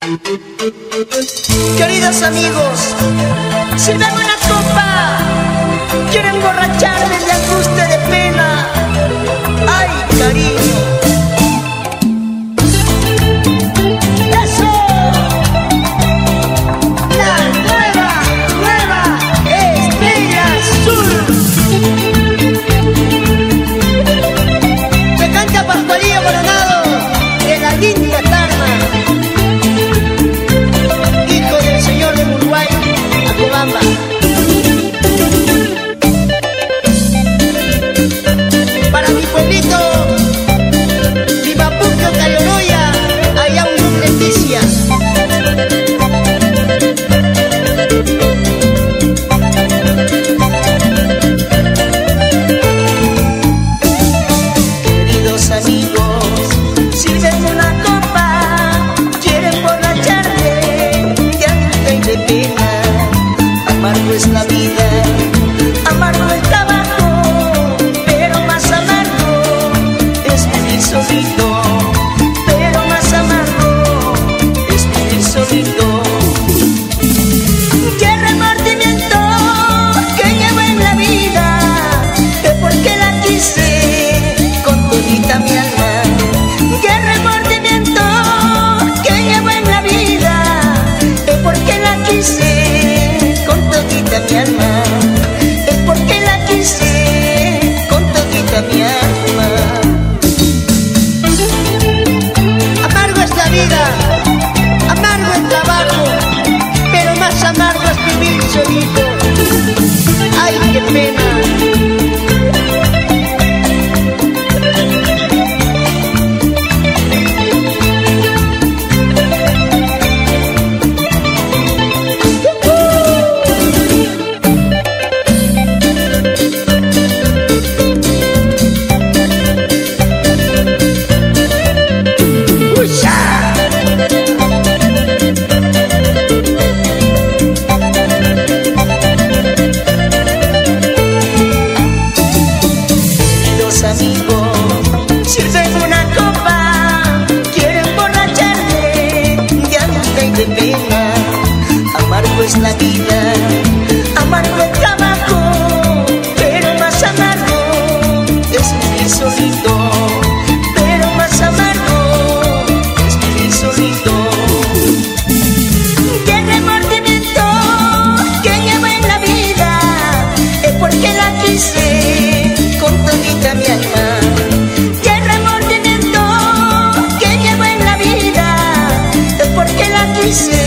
Queridos amigos, sírveme una copa. Quiero emborracharme de angustia, de pena. Ay, cariño. ¡Eso! La nueva Estrella Azul. Se canta Pascualillo Coronado de la linda Tarma, hijo del señor de Uruguay, Acobamba. Para mi pueblito, mi Mapucho Caloroya, allá un Leticia. Queridos amigos, sírveme una copa. Quiero emborracharme de angustia y de pena. Amargo es la vida, amargo el tabaco, pero más amargo es vivir solito. Pero más amargo es vivir solito. Qué remordimiento que llevo en la vida, que porque la quise con todita mi alma. Qué remordimiento que llevo en la vida, que porque la quise con todita mi alma. Es porque la quise con todita mi alma. Amargo es la vida, amargo el trabajo, pero más amargo es vivir solito. Ay, qué pena. Amigos, sírveme una copa. Quiero emborracharme de angustia y de pena. Amargo es la vida, amargo el trabajo, pero más amargo es vivir solito. Pero más amargo es vivir solito. Qué remordimiento que llevo en la vida, es porque la quise con todita mi alma. Qué remordimiento que llevo en la vida, es porque la quise